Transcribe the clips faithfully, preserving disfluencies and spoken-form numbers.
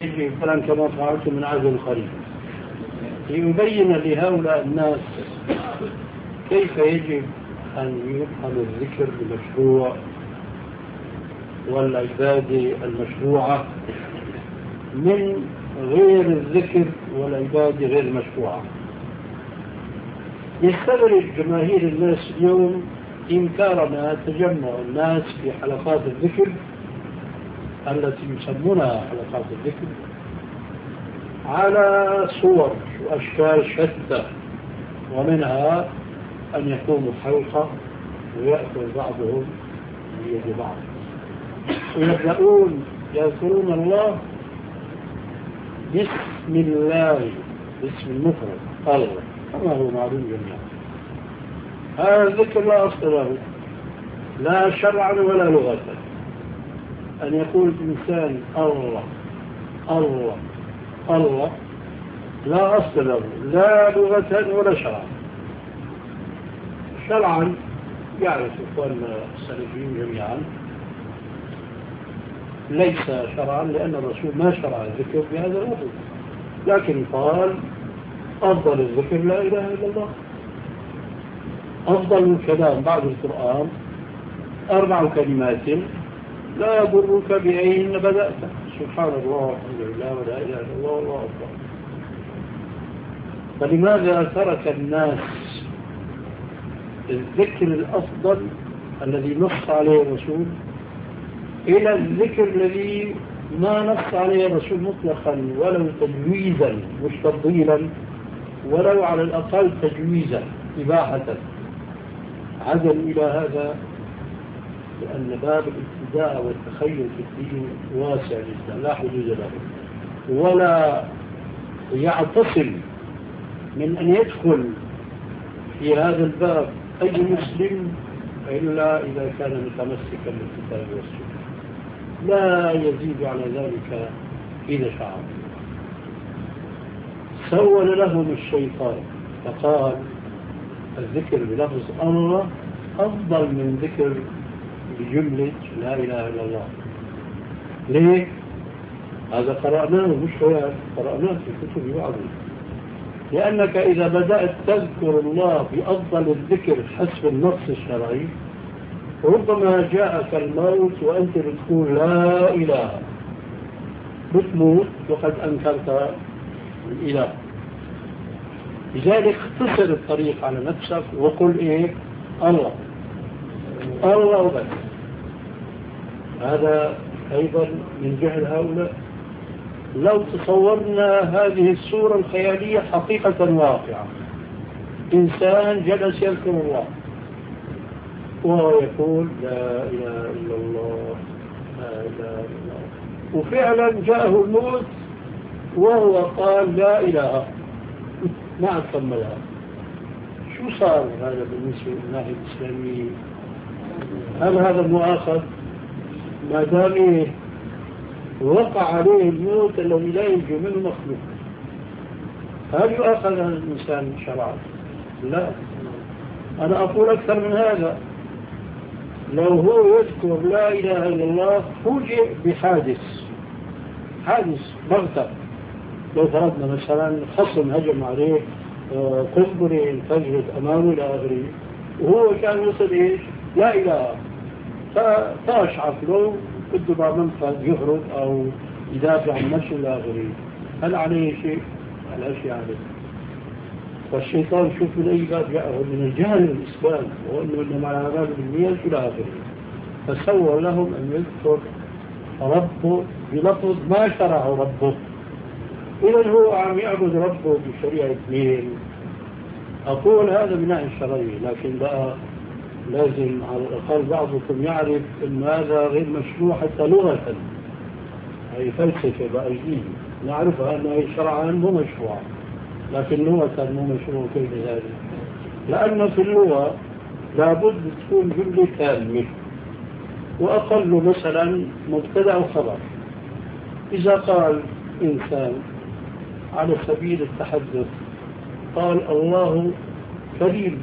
فلان كما فعلت من عهد الخليل، ليبين لهؤلاء الناس كيف يجب أن يفهم الذكر المشروع والعبادة المشروعة من غير الذكر والعبادة غير المشروعة. يستغرب جماهير الناس اليوم إنكارنا تجمع الناس في حلقات الذكر التي يسمونها حلقات الذكر على صور وأشكال شتى، ومنها أن يقوموا حلقة ويأكل بعضهم بيد بعض ويبدأون يذكرون الله بسم الله، باسم المفرد الله كما هو معلوم جميعا. هذا الذكر لا أصل له لا شرعا ولا لغة. أن يقول الإنسان الله الله الله لا أصل له لا لغة ولا شرعا. شرعا يعرف إخواننا السلفيين جميعا ليس شرعا، لأن الرسول ما شرع الذكر بهذا اللفظ، لكن قال أفضل الذكر لا إله إلا الله. أفضل الكلام بعد القرآن أربع كلمات لا يضرك بأين بدأت، سبحان الله والحمد لله ولا إله إلا الله والله أكبر. فلماذا ترك الناس الذكر الأفضل الذي نص عليه الرسول إلى الذكر الذي ما نص عليه الرسول مطلقا ولو تجويزا مش تفضيلا، ولو على الأقل تجويزا إباحة؟ عدل إلى هذا لأن باب الابتداء والتخيل في الدين واسع جدا لا حدود له، ولا يعتصم من أن يدخل في هذا الباب أي مسلم إلا إذا كان متمسكا بالكتاب والسنة، لا يزيد على ذلك إذا شعر. سول لهم الشيطان فقال الذكر بلفظ الله أفضل من ذكر بجملة لا إله إلا الله. ليه؟ هذا قرأناه مش خيال، قرأناه في كتب بعض. لأنك إذا بدأت تذكر الله بأفضل الذكر حسب النص الشرعي ربما جاءك الموت وأنت بتقول لا إله، بتموت وقد أنكرت الإله. لذلك اختصر الطريق على نفسك وقل إيه؟ الله الله وبس. هذا أيضا من جهل هؤلاء. لو تصورنا هذه الصورة الخيالية حقيقة واقعة، إنسان جلس يذكر الله وهو يقول لا إله إلا الله لا إله إلا الله، وفعلا جاءه الموت وهو قال لا إله ما أكملها. شو صار هذا بالنسبة للناحية الإسلامية؟ هل هذا مؤاخذ ما دام وقع عليه الموت الذي لا ينجو منه مخلوق؟ هل يؤاخذ الإنسان شرعا؟ لا. أنا أقول أكثر من هذا، لو هو يذكر لا إله إلا الله فوجئ بحادث حادث بغتة، لو فرضنا مثلا خصم هجم عليه قنبلة انفجرت أمامه إلى آخره وهو كان يصل إيش؟ لا إله، فطاش عقله بده بعض منفذ يهرب أو يدافع عن نفسه إلى آخره، هل عليه شيء؟ على شيء عليه. والشيطان شوف من أي باب جاءه من الجهل الإسلام وأنه إنما على هذا بالنية إلى آخره، فسوى لهم أن يذكر ربه بلفظ ما شرعه ربه. إذا هو عم يعبد ربه بشريعة مين؟ أقول هذا بناء الشرعي، لكن بقى لازم على الأقل بعضكم يعرف أن هذا غير مشروع حتى لغة، هي فلسفة بقى جديدة نعرفها أنه شرعا مو مشروع، لكن لغة مو مشروع. كيف ذلك؟ لأن في اللغة لابد تكون جملة تامة وأقل مثلا مبتدأ وخبر. إذا قال إنسان على سبيل التحدث قال الله كريم،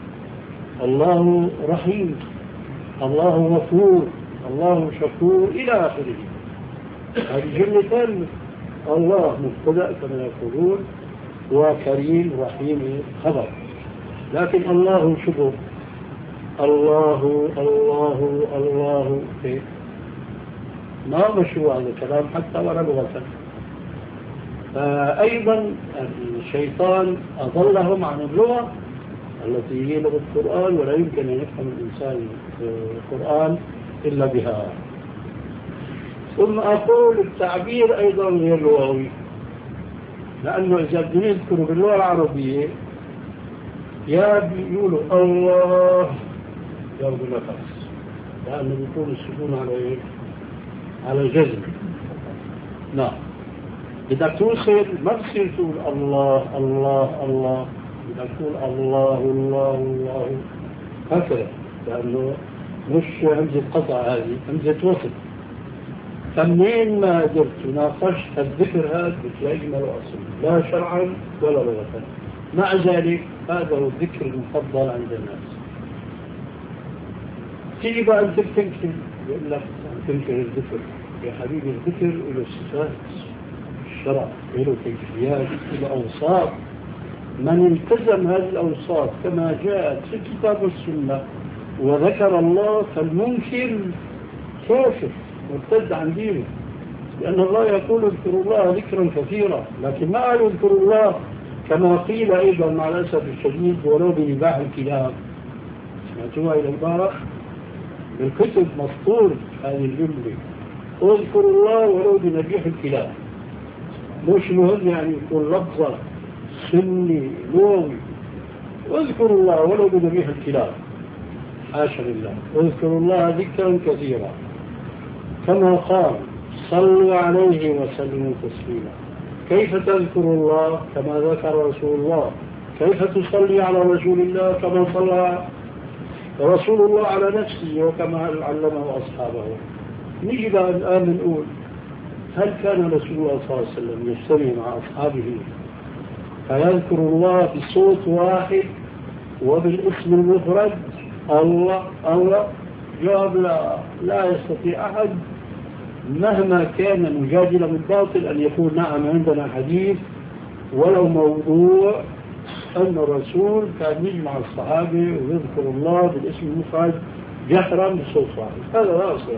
الله رحيم، الله غفور، الله شكور إلى آخره، هذه جملة تامة. الله مبتدأ كما يقولون، وكريم رحيم خبر. لكن الله شبه الله الله الله كيف؟ ما مشروع هذا الكلام حتى ولا لغة. فأيضا الشيطان أضلهم عن اللغة التي هي لغة القرآن، ولا يمكن أن يفهم الإنسان القرآن إلا بها. ثم أقول التعبير أيضا غير لغوي، لأنه إذا بدنا نذكر باللغة العربية يا بيقولوا الله ياخذوا نفس، لأنه بيكون السكون على إيه؟ على الجزم. نعم، بدك توصل ما بصير تقول الله الله الله، بدك تقول الله الله الله هكذا، لأنه مش همزة قطع، هذه همزة وصل. فمنين ما قدرت وناقشت الذكر هذا بتلاقي ما له أصل لا شرعا ولا لغة. مع ذلك هذا هو الذكر المفضل عند الناس. تيجي بقى أنت تنكر، يقول لك تنكر الذكر. يا حبيبي الذكر له صفات، الشرع له كيفيات، له أوصاف. من التزم هذه الأوصاف كما جاءت في الكتاب والسنة وذكر الله، فالمنكر كافر مرتد عن دينه، لأن الله يقول اذكروا الله ذكرا كثيرا، لكن ما قالوا اذكروا الله كما قيل أيضا مع الأسف الشديد ولو بنباح الكلاب. سمعتوها إلى البارح بالكتب مسطور هذه الجملة، اذكروا الله ولو بنبيح الكلاب. مش مهم يعني يكون لفظة سني لغوي، اذكروا الله ولو بنبيح الكلاب، حاشا لله. اذكروا الله ذكرا كثيرا كما قال صلوا عليه وسلموا تسليما. كيف تذكر الله كما ذكر رسول الله؟ كيف تصلي على رسول الله كما صلى رسول الله على نفسه وكما علمه أصحابه؟ نجي بقى الآن نقول هل كان رسول الله صلى الله عليه وسلم يجتمع مع أصحابه فيذكر الله بصوت واحد وبالاسم المفرد الله الله؟ جواب لا، لا يستطيع أحد مهما كان مجادلا بالباطل أن يقول نعم عندنا حديث ولو موضوع أن الرسول كان يجمع الصحابة ويذكر الله بالاسم المفرد جهرا بصوت واحد. هذا لا أصل.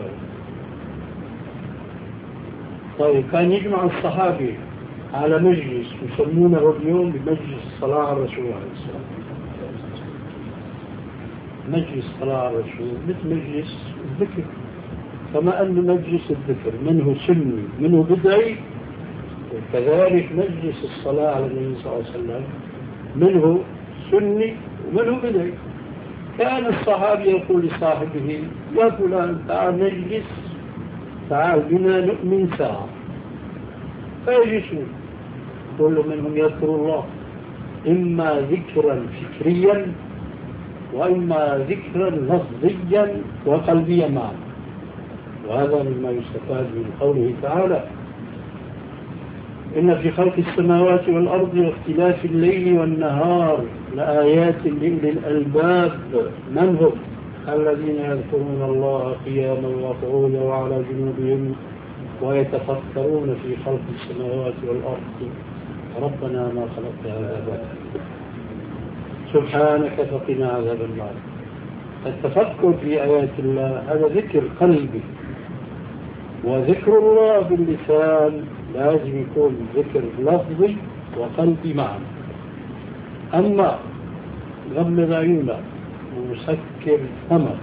طيب كان يجمع الصحابة على مجلس يسمونه اليوم بمجلس الصلاة على الرسول عليه الصلاة والسلام، مجلس الصلاة على الرسول مثل مجلس الذكر، كما أن مجلس الذكر منه سني منه بدعي، وكذلك مجلس الصلاة على النبي صلى الله عليه وسلم منه سني ومنه بدعي. كان الصحابي يقول لصاحبه يا فلان تعال نجلس، تعال بنا نؤمن ساعة، فيجلسون. كل منهم يذكر الله إما ذكرا فكريا وإما ذكرا لفظيا وقلبيا معا. وهذا مما يستفاد من قوله تعالى إن في خلق السماوات والأرض واختلاف الليل والنهار لآيات لأولي الألباب. من هم؟ الذين يذكرون الله قياما وقعودا وعلى جنوبهم ويتفكرون في خلق السماوات والأرض ربنا ما خلقت هذا باطلا سبحانك فقنا عذاب النار. التفكر في آيات الله هذا ذكر قلبي، وذكر الله باللسان لازم يكون ذكر لفظي وقلبي معا. أما غمض عيونك وسكر فمك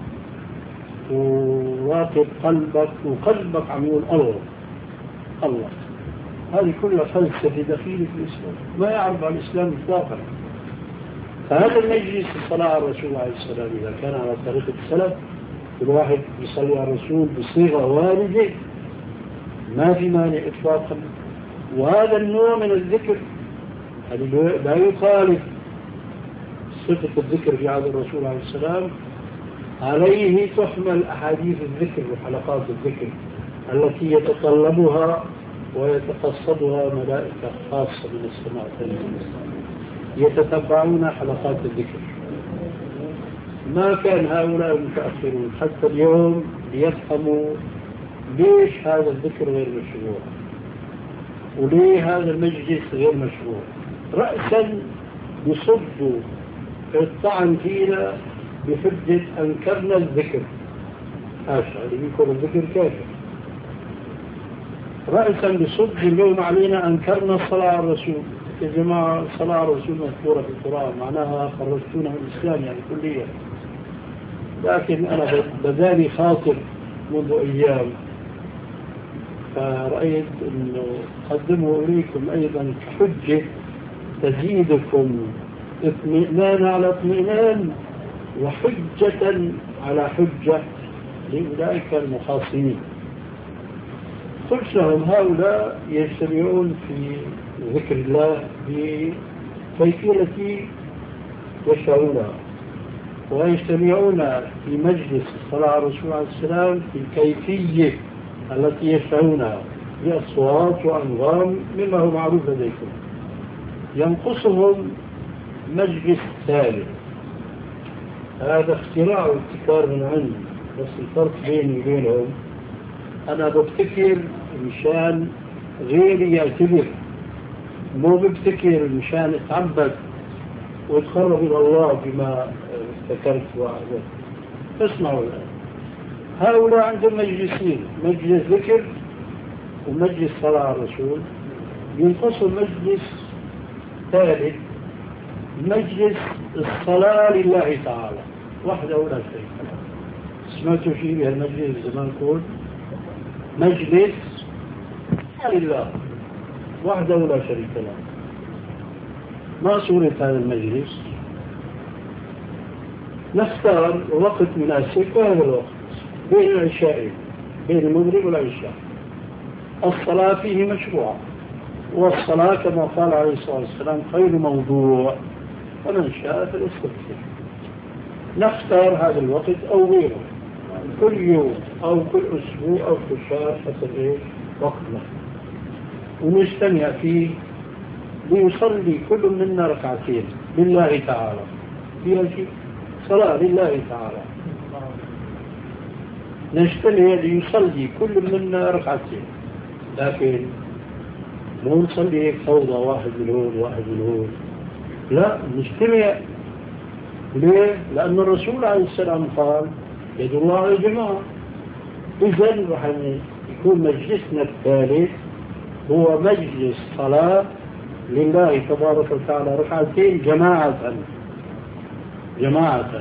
وراقب قلبك وقلبك عم يقول الله الله، هذه كلها فلسفة دخيلة في الإسلام، ما يعرف عن الإسلام إطلاقا. فهذا المجلس الصلاة على الرسول عليه السلام إذا كان على طريقة السلف كل واحد يصلي على الرسول بصيغة واردة ما في مانع إطلاقا. وهذا النوع من الذكر لا يخالف صفة الذكر في عهد الرسول عليه السلام، عليه تحمل أحاديث الذكر وحلقات الذكر التي يتطلبها ويتقصدها ملائكة خاصة من السماء يتتبعون حلقات الذكر. ما كان هؤلاء المتأخرون حتى اليوم ليفهموا ليش هذا الذكر غير مشروع. وليه هذا المجلس غير مشروع؟ رأسا يصدوا الطعن فينا بحجة أنكرنا الذكر، حاشا اللي بيكون الذكر كافر. رأسا بصد اللوم علينا أنكرنا الصلاة على الرسول. يا جماعة الصلاة على الرسول مذكورة في القرآن، معناها خرجتونا من الإسلام يعني كليا. لكن أنا بذالي خاطر منذ أيام، فرأيت أنه أقدمه إليكم أيضا كحجة تزيدكم اطمئنان على اطمئنان وحجة على حجة لأولئك المخاصمين. قلت لهم هؤلاء يجتمعون في ذكر الله بكيفية التي يشاءونها، ويجتمعون في مجلس الصلاة على الرسول عليه السلام في الكيفية التي يشاءونها بأصوات وأنغام مما هو معروف لديكم. ينقصهم مجلس ثالث، هذا اختراع وابتكار من عندي، بس الفرق بيني وبينهم أنا ببتكر مشان غيري يعتبر، مو ببتكر مشان اتعبد واتقرب إلى الله بما ذكرت وأعلم. اسمعوا الآن، هؤلاء عندهم مجلسين، مجلس ذكر ومجلس صلاة على الرسول. ينقصوا مجلس ثالث، مجلس الصلاة لله تعالى وحده ولا شريك له. سمعتوا شيء بهالمجلس زمان كون مجلس لله وحده ولا شريك له. ما صورة هذا المجلس؟ نختار وقت مناسب، وهذا الوقت بين العشاء، بين المغرب والعشاء. الصلاة فيه مشروعة، والصلاة كما قال عليه الصلاة والسلام خير موضوع، ومن شاء فليستكثر. نختار هذا الوقت أو غيره، كل يوم أو كل أسبوع أو كل شهر حسب إيه وقتنا، ونجتمع فيه ليصلي كل منا ركعتين لله تعالى. فيها شيء صلاة لله تعالى، نجتمع ليصلي كل منا ركعتين، لكن مو نصلي هيك فوضى، واحد من هون واحد من هون، لا نجتمع. ليه؟ لأن الرسول عليه السلام قال يد الله على الجماعة. إذن رح يكون مجلسنا الثالث هو مجلس صلاة لله تبارك وتعالى ركعتين جماعة جماعة.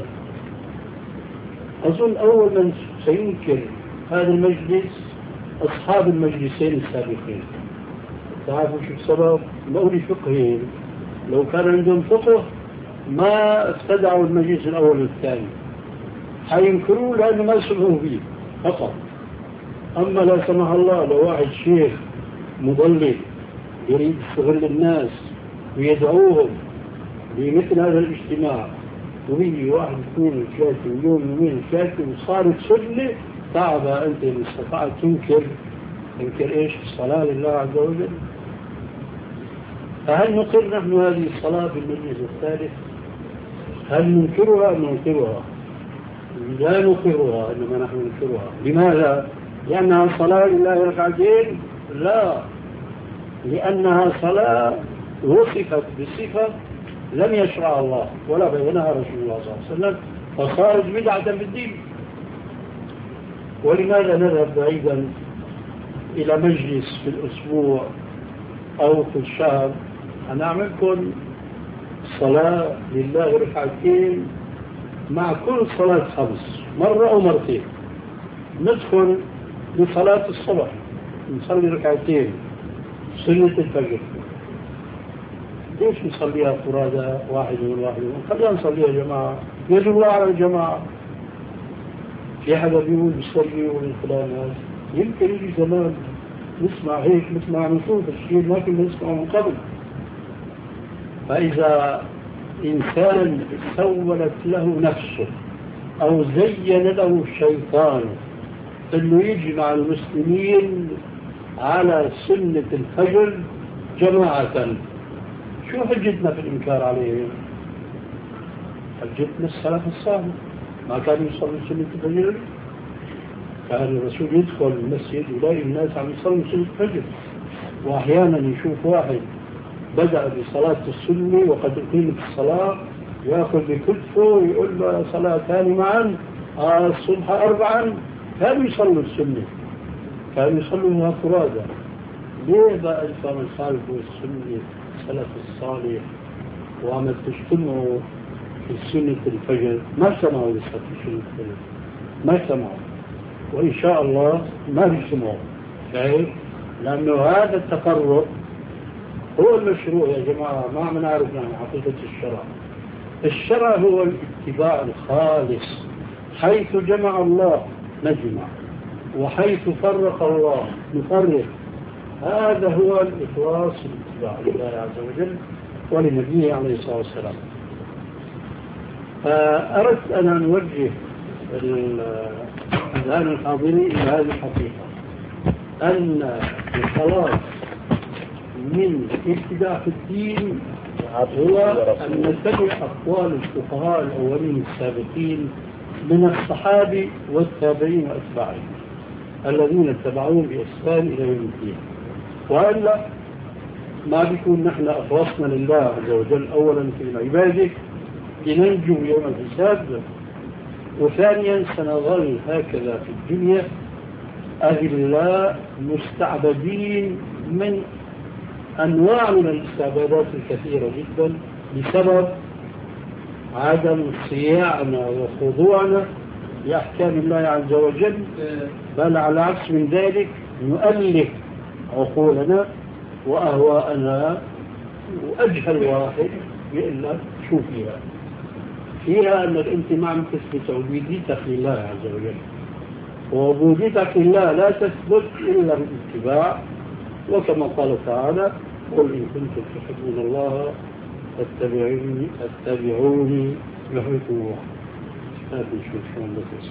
أظن أول من سينكر هذا المجلس أصحاب المجلسين السابقين. تعرفوا شو السبب؟ مولي فقهين، لو كان عندهم فقه ما ابتدعوا المجلس الأول والثاني، حينكروه لأنه ما يسمعوا به فقط. أما لا سمح الله لو واحد شيخ مضلل يريد يستغل الناس ويدعوهم بمثل هذا الاجتماع، ويجي واحد اثنين ثلاثة مليون يومين ثلاثة وصارت سنة، تعب أنت إن استطعت تنكر تنكر إيش؟ الصلاة لله عز وجل. فهل نقر نحن هذه الصلاة في المجلس الثالث؟ هل ننكرها أم ننكرها؟ لا ننكرها، إنما نحن ننكرها. لماذا؟ لأنها صلاة لله ركعتين؟ لا، لأنها صلاة وصفت بصفة لم يشرع الله ولا بينها رسول الله صلى الله عليه وسلم، فصارت بدعة في الدين. ولماذا نذهب بعيدا إلى مجلس في الأسبوع أو في الشهر؟ أنا أعملكم صلاة لله ركعتين مع كل صلاة خمس، مرة أو مرتين. ندخل لصلاة الصبح نصلي ركعتين سنة الفجر، ليش نصليها فرادى واحد والواحد؟ خلينا نصليها جماعة، يد الله على الجماعة. في حدا بيقول بيصلي ومن فلان هذا، يمكن يجي زمان نسمع هيك مثل ما عم نشوف الشيء لكن نسمعه من قبل. فإذا إنسان سولت له نفسه أو زين له الشيطان أنه يجمع المسلمين على سنة الفجر جماعة، شو حجتنا في الإنكار عليهم؟ حجتنا السلف الصالح ما كانوا يصلوا سنة الفجر. كان الرسول يدخل المسجد ويلاقي الناس عم يصلوا سنة الفجر، وأحيانا يشوف واحد بدأ بصلاة السنة وقد أقيمت الصلاة يأخذ بكتفه ويقول له صلاتان معا آه الصبح أربعا، كانوا يصلوا السنة، كانوا يصلوا فرادى. ليه بقى الإنسان الخالف والسنة السلف الصالح وعمل تجتمعوا في سنة الفجر؟ ما سمعوا لسه في سنة الفجر، ما سمعوا، وإن شاء الله ما بيسمعوا. شايف؟ لأنه هذا التقرب هو المشروع يا جماعة. ما عم نعرف عن حقيقة الشرع. الشرع هو الاتباع الخالص، حيث جمع الله نجمع، وحيث فرق الله نفرق. هذا هو الإخلاص الاتباع لله عز وجل ولنبيه عليه الصلاة والسلام. أردت أن نوجه الأذهان الحاضرين إلى هذه الحقيقة، أن الخلاص من ابتداع في الدين هو أن نتبع أقوال الفقهاء الأولين السابقين من الصحابة والتابعين وأتباعهم الذين اتبعوهم بإحسان إلى يوم الدين. وإلا ما بيكون نحن أخلصنا لله عز وجل أولا في العبادة لننجو يوم الحساب، وثانيا سنظل هكذا في الدنيا أذلاء مستعبدين من أنواع من الاستعبادات الكثيرة جدا بسبب عدم صياعنا وخضوعنا لأحكام الله عز وجل، بل على عكس من ذلك نؤلف عقولنا وأهواءنا. وأجهل واحد يقول لك شو فيها فيها أنك أنت ما عم تثبت عبوديتك لله عز وجل، وعبوديتك لله لا تثبت إلا بالاتباع. وكما قال تعالى: قل إن كنتم تحبون الله فاتبعوني اتبعوني يحببكم الله. هذه شو